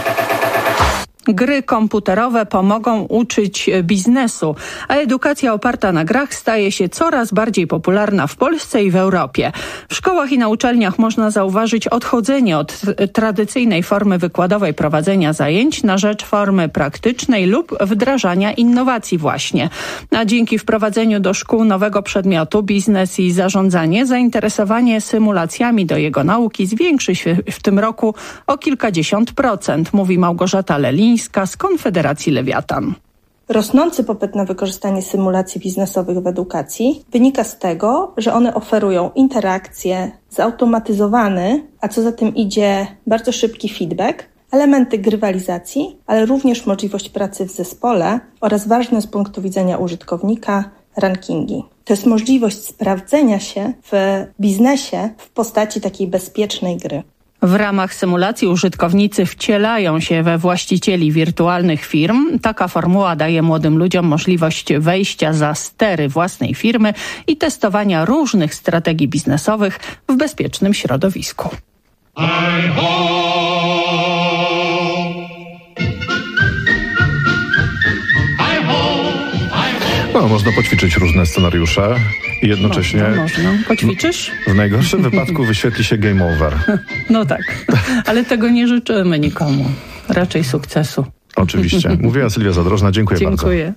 Speaker 16: Gry komputerowe pomogą uczyć biznesu, a edukacja oparta na grach staje się coraz bardziej popularna w Polsce i w Europie. W szkołach i na uczelniach można zauważyć odchodzenie od tradycyjnej formy wykładowej prowadzenia zajęć na rzecz formy praktycznej lub wdrażania innowacji właśnie. A dzięki wprowadzeniu do szkół nowego przedmiotu biznes i zarządzanie, zainteresowanie symulacjami do jego nauki zwiększy się w tym roku o kilkadziesiąt procent, mówi Małgorzata Lelińska z Konfederacji Lewiatan.
Speaker 20: Rosnący popyt na wykorzystanie symulacji biznesowych w edukacji wynika z tego, że one oferują interakcje, zautomatyzowany, a co za tym idzie bardzo szybki feedback, elementy grywalizacji, ale również możliwość pracy w zespole oraz ważne z punktu widzenia użytkownika rankingi. To jest możliwość sprawdzenia się w biznesie w postaci takiej bezpiecznej gry.
Speaker 16: W ramach symulacji użytkownicy wcielają się we właścicieli wirtualnych firm. Taka formuła daje młodym ludziom możliwość wejścia za stery własnej firmy i testowania różnych strategii biznesowych w bezpiecznym środowisku.
Speaker 7: No, można poćwiczyć różne scenariusze i jednocześnie...
Speaker 16: Można. Poćwiczysz?
Speaker 7: W najgorszym wypadku wyświetli się game over.
Speaker 16: No tak, ale tego nie życzymy nikomu. Raczej sukcesu.
Speaker 7: Oczywiście. Mówiła Sylwia Zadrożna. Dziękuję bardzo.
Speaker 16: Dziękuję.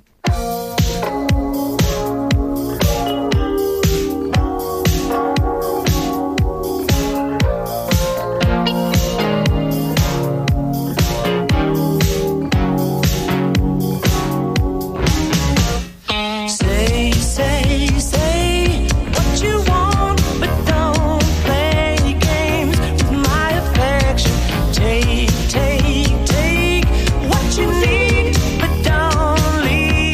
Speaker 5: Take what you need, but don't leave.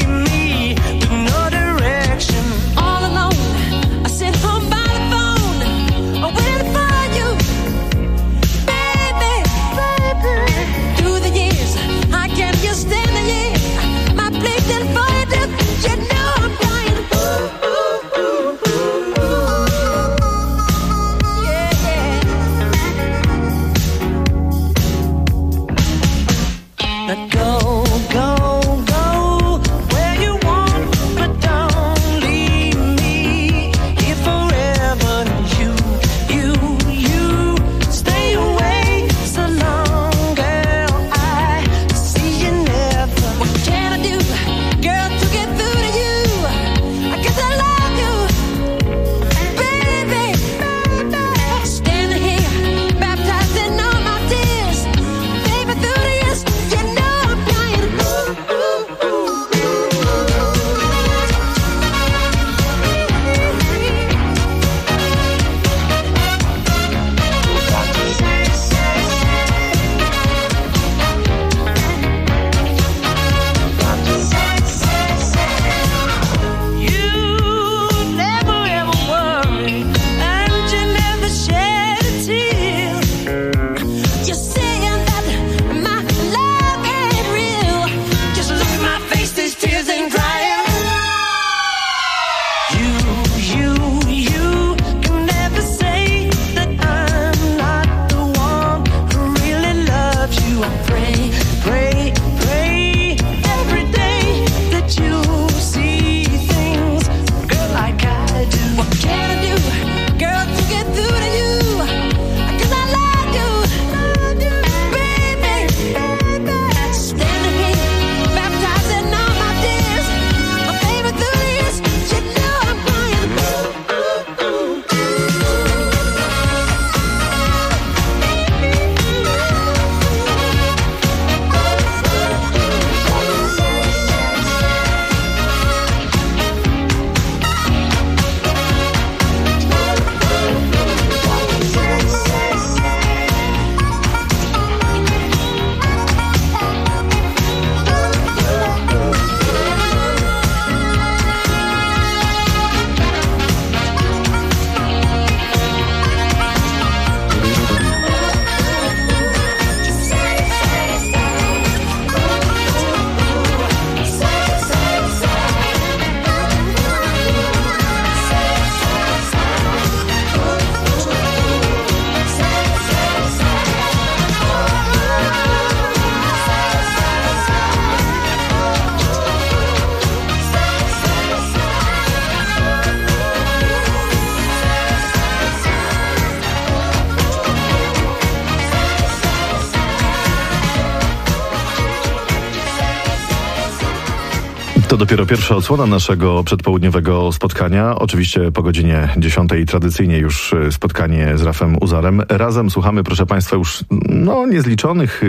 Speaker 7: To dopiero pierwsza odsłona naszego przedpołudniowego spotkania. Oczywiście po godzinie 10 tradycyjnie już spotkanie z Rafem Uzarem. Razem słuchamy, proszę Państwa, już niezliczonych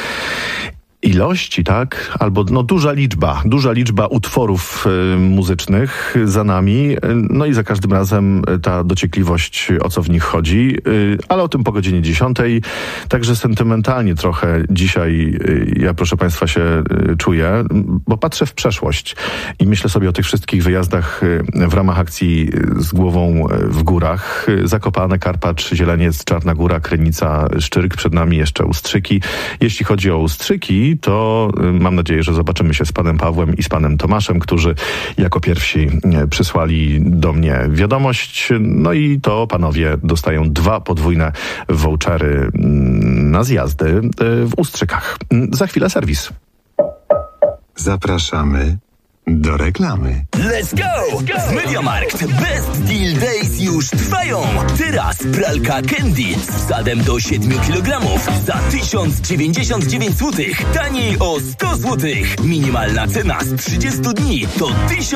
Speaker 7: ilości, tak? Albo duża liczba utworów muzycznych za nami. No i za każdym razem ta dociekliwość, o co w nich chodzi. Ale o tym po godzinie 10. Także sentymentalnie trochę dzisiaj ja, proszę Państwa, się czuję, bo patrzę w przeszłość i myślę sobie o tych wszystkich wyjazdach w ramach akcji Z głową w górach. Zakopane, Karpacz, Zieleniec, Czarna Góra, Krynica, Szczyrk, przed nami jeszcze Ustrzyki. Jeśli chodzi o Ustrzyki, to mam nadzieję, że zobaczymy się z panem Pawłem i z panem Tomaszem, którzy jako pierwsi przysłali do mnie wiadomość. No i to panowie dostają 2 podwójne vouchery na zjazdy w Ustrzykach. Za chwilę serwis.
Speaker 6: Zapraszamy do reklamy.
Speaker 21: Let's go! Z MediaMarkt Best Deal Days już trwają. Teraz pralka Candy z wsadem do 7 kg za 1099 zł. Taniej o 100 zł. Minimalna cena z 30 dni to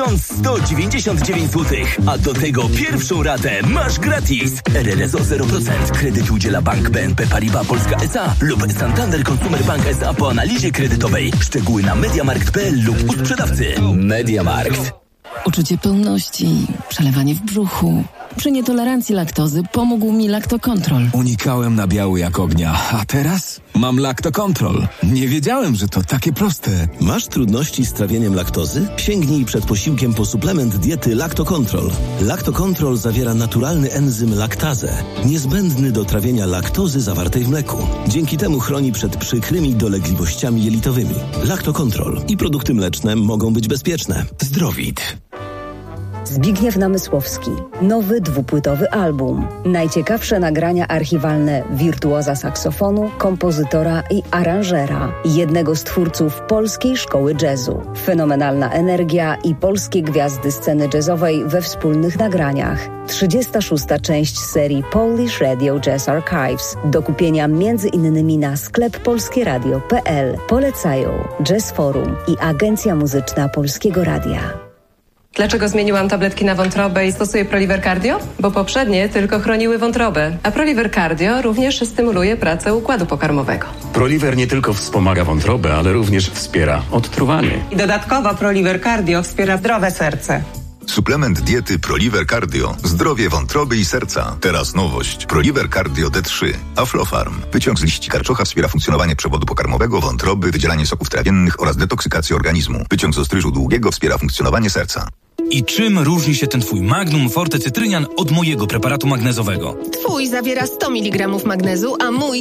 Speaker 21: 1199 zł. A do tego pierwszą ratę masz gratis. RRSO 0%. Kredyt udziela Bank BNP Paribas Polska S.A. lub Santander Consumer Bank S.A. po analizie kredytowej. Szczegóły na mediamarkt.pl lub u sprzedawcy. MediaMarkt.
Speaker 22: Uczucie pełności, przelewanie w brzuchu. Przy nietolerancji laktozy pomógł mi Lactocontrol.
Speaker 23: Unikałem nabiału jak ognia, a teraz mam Lactocontrol. Nie wiedziałem, że to takie proste.
Speaker 24: Masz trudności z trawieniem laktozy? Sięgnij przed posiłkiem po suplement diety Lactocontrol. Lactocontrol zawiera naturalny enzym laktazę, niezbędny do trawienia laktozy zawartej w mleku. Dzięki temu chroni przed przykrymi dolegliwościami jelitowymi. Lactocontrol i produkty mleczne mogą być bezpieczne.
Speaker 21: Zdrowit.
Speaker 26: Zbigniew Namysłowski. Nowy 2-płytowy album. Najciekawsze nagrania archiwalne wirtuoza saksofonu, kompozytora i aranżera. Jednego z twórców polskiej szkoły jazzu. Fenomenalna energia i polskie gwiazdy sceny jazzowej we wspólnych nagraniach. 36. część serii Polish Radio Jazz Archives. Do kupienia m.in. na sklep polskieradio.pl. Polecają Jazz Forum i Agencja Muzyczna Polskiego Radia.
Speaker 27: Dlaczego zmieniłam tabletki na wątrobę i stosuję Proliver Cardio? Bo poprzednie tylko chroniły wątrobę, a Proliver Cardio również stymuluje pracę układu pokarmowego.
Speaker 28: Proliver nie tylko wspomaga wątrobę, ale również wspiera odtruwanie.
Speaker 27: I dodatkowo Proliver Cardio wspiera zdrowe serce.
Speaker 29: Suplement diety Proliver Cardio. Zdrowie wątroby i serca. Teraz nowość. Proliver Cardio D3. Aflofarm. Wyciąg z liści karczocha wspiera funkcjonowanie przewodu pokarmowego, wątroby, wydzielanie soków trawiennych oraz detoksykację organizmu. Wyciąg z ostryżu długiego wspiera funkcjonowanie serca.
Speaker 2: I czym różni się ten twój Magnum Forte Cytrynian od mojego preparatu magnezowego?
Speaker 30: Twój zawiera 100 mg magnezu, a mój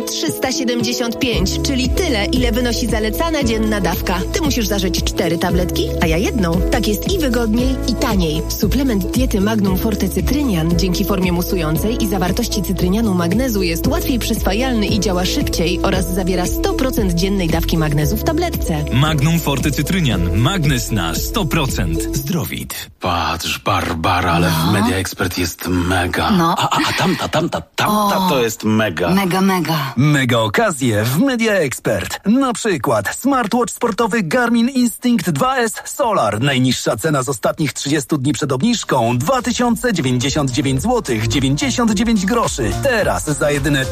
Speaker 30: 375, czyli tyle, ile wynosi zalecana dzienna dawka. Ty musisz zażyć 4 tabletki, a ja jedną. Tak jest i wygodniej, i taniej. Suplement diety Magnum Forte Cytrynian dzięki formie musującej i zawartości cytrynianu magnezu jest łatwiej przyswajalny i działa szybciej oraz zawiera 100% dziennej dawki magnezu w tabletce.
Speaker 2: Magnum Forte Cytrynian. Magnez na 100%. Zdrowit.
Speaker 31: Patrz, Barbara, ale w Media Expert jest mega.
Speaker 32: No.
Speaker 31: A tamta to jest mega.
Speaker 32: Mega.
Speaker 31: Mega okazje w Media Expert. Na przykład smartwatch sportowy Garmin Instinct 2S Solar. Najniższa cena z ostatnich 30 dni przed obniżką 2099 zł 99 groszy. Teraz za jedyne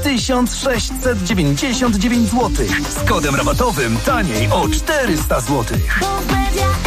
Speaker 31: 1699 zł. Z kodem rabatowym taniej o 400 zł.